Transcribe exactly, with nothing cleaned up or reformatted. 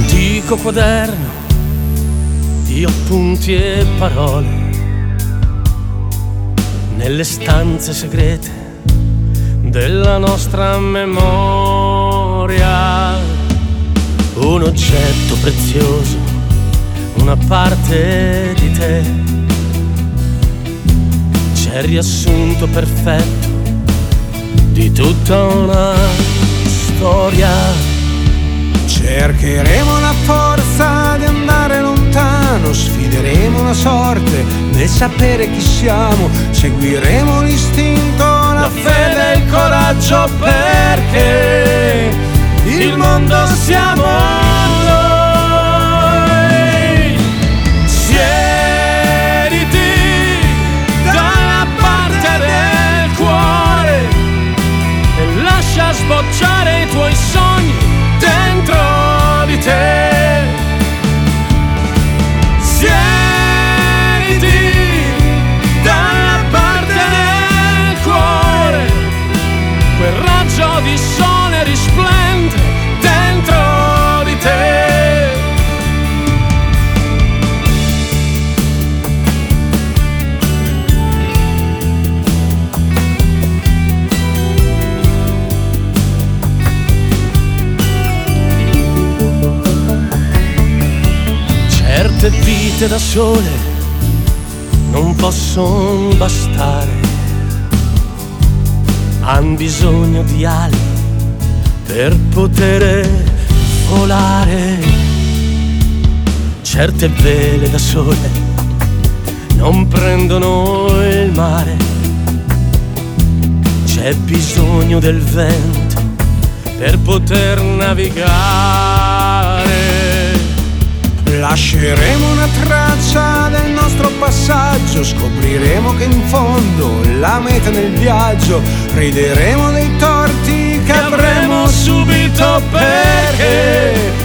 L'antico quaderno di appunti e parole nelle stanze segrete della nostra memoria. Un oggetto prezioso, una parte di te, c'è il riassunto perfetto di tutta una storia. Cercheremo la forza di andare lontano, sfideremo la sorte nel sapere chi siamo, seguiremo l'istinto, la, la fede e il coraggio, perché il mondo siamo noi. Siediti dalla parte del cuore e lascia sbocciare i tuoi sogni dentro di te. Siediti dalla parte del cuore, quel raggio di sole risplende dentro di te. Certe vite da sole non possono bastare, han bisogno di ali per poter volare. Certe vele da sole non prendono il mare, c'è bisogno del vento per poter navigare. Lasceremo una traccia del nostro passaggio, scopriremo che in fondo la meta nel viaggio, rideremo dei torti che avremo subito, perché